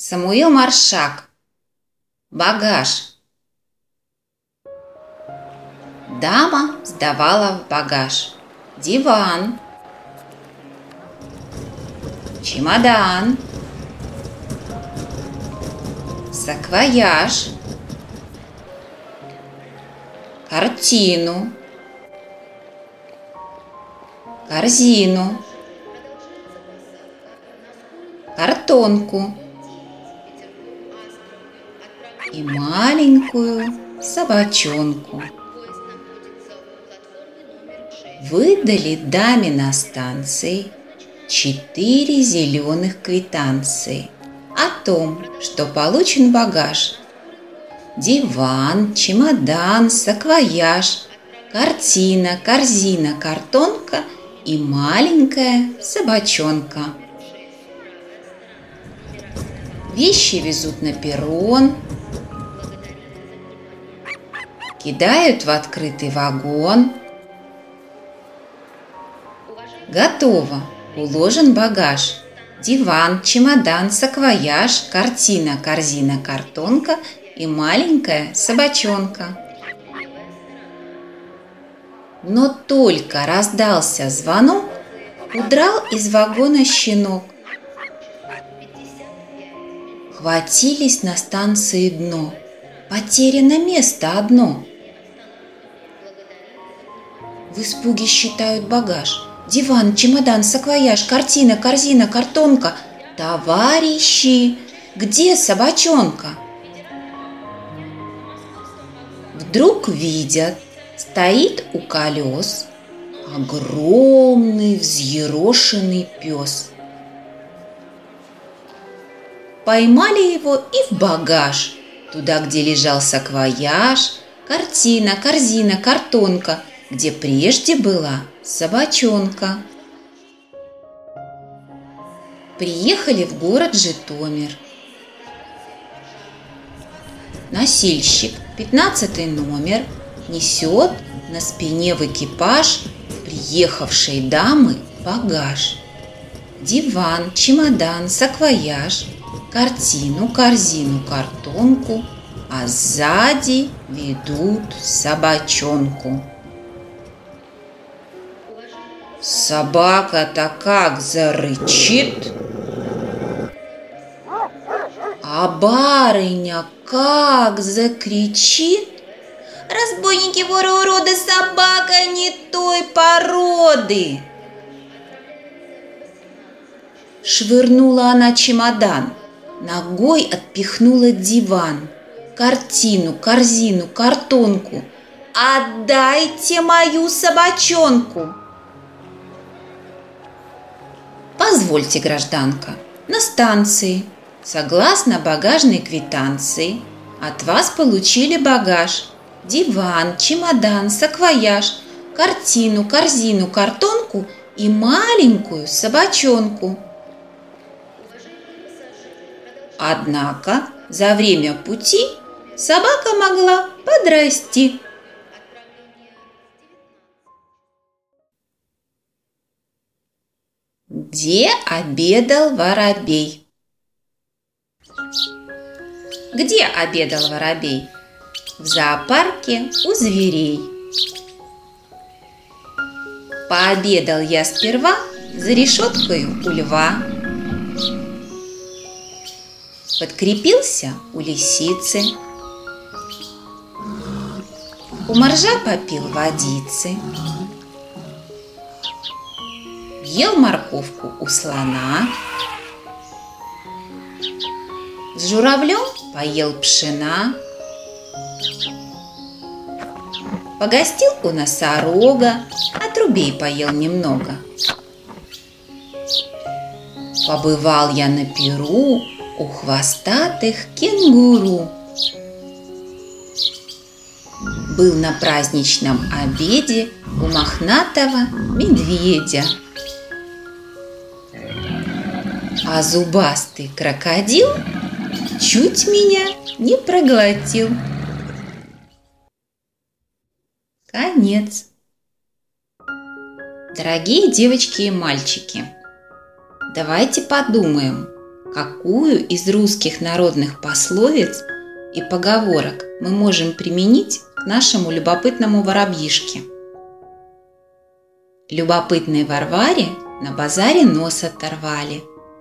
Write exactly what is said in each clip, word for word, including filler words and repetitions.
Самуил Маршак. Багаж. Дама сдавала в багаж диван, чемодан, саквояж, картину, корзину, картонку и маленькую собачонку. Выдали даме на станции четыре зеленых квитанции о том, что получен багаж: диван, чемодан, саквояж, картина, корзина, картонка и маленькая собачонка. Вещи везут на перрон, кидают в открытый вагон. Готово, уложен багаж: диван, чемодан, саквояж, картина, корзина, картонка и маленькая собачонка. Но только раздался звонок, удрал из вагона щенок. Хватились на станции дно, потеряно место одно. В испуге считают багаж: диван, чемодан, саквояж, картина, корзина, картонка. Товарищи, где собачонка? Вдруг видят, стоит у колес огромный взъерошенный пес. Поймали его и в багаж, туда, где лежал саквояж, картина, корзина, картонка, где прежде была собачонка. Приехали в город Житомир. Носильщик, пятнадцатый номер, несет на спине в экипаж приехавшей дамы багаж: диван, чемодан, саквояж, картину, корзину, картонку, а сзади ведут собачонку. Собака-то как зарычит, а барыня как закричит: «Разбойники, воры, уроды, собака не той породы!» Швырнула она чемодан, ногой отпихнула диван, картину, корзину, картонку. «Отдайте мою собачонку!» Позвольте, гражданка, на станции, согласно багажной квитанции, от вас получили багаж: диван, чемодан, саквояж, картину, корзину, картонку и маленькую собачонку. Однако за время пути собака могла подрасти. Где обедал воробей? Где обедал воробей? В зоопарке у зверей. Пообедал я сперва за решеткой у льва, подкрепился у лисицы, у моржа попил водицы, ел морковку у слона, с журавлем поел пшена, погостил у носорога, отрубей поел немного. Побывал я на пиру у хвостатых кенгуру. Был на праздничном обеде у мохнатого медведя. А зубастый крокодил чуть меня не проглотил. Конец. Дорогие девочки и мальчики, давайте подумаем, Какую из русских народных пословиц и поговорок мы можем применить к нашему любопытному воробьишке? Любопытной Варваре на базаре нос оторвали.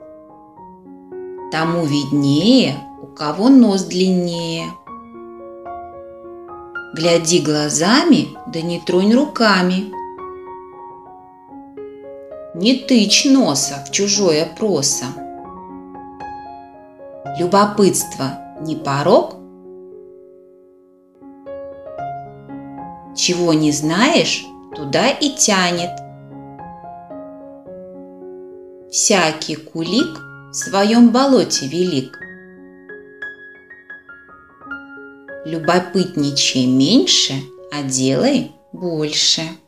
Тому виднее, у кого нос длиннее. Гляди глазами, да не тронь руками. Не тычь носа в чужое просо. Любопытство не порок? Чего не знаешь, туда и тянет. Всякий кулик в своем болоте велик. Любопытничай меньше, а делай больше.